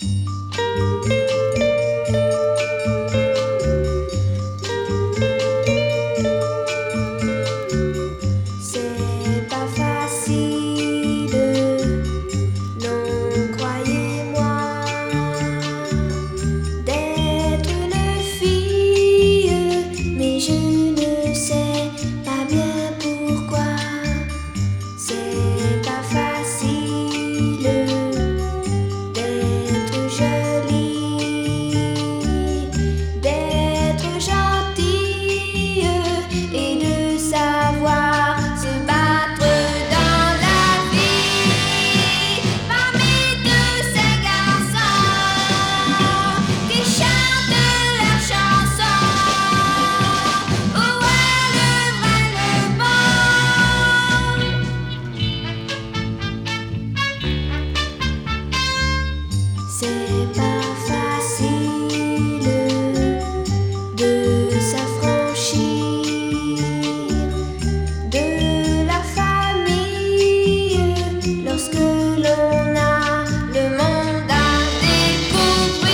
C'est pas facile, non, croyez-moi, d'être une fille, mais je ne sais pas bien pourquoi. C'est pas facile d'être jolie, d'être gentille et de savoir se battre dans la vie parmi tous ces garçons qui chantent leurs chansons. Où est le vrai, le bon? C'est pas facile de s'affranchir de la famille lorsque l'on a le monde à découvrir,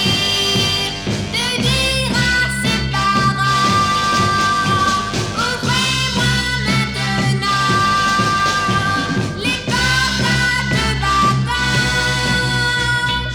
de dire à ses parents: ouvrez-moi maintenant les portes à deux battants.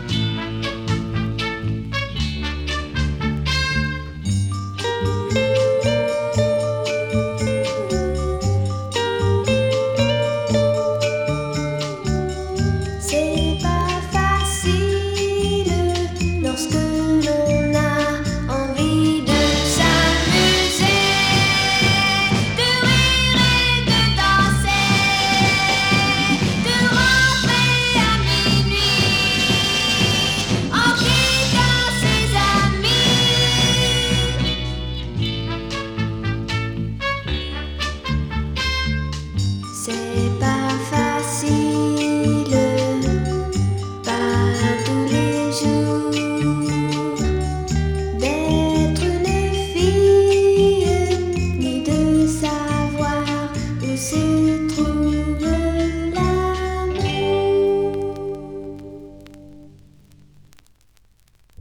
C'est pas facile lorsque l'on a envie de s'amuser, de rire et de danser, de rentrer à minuit en quittant ses amis. C'est pas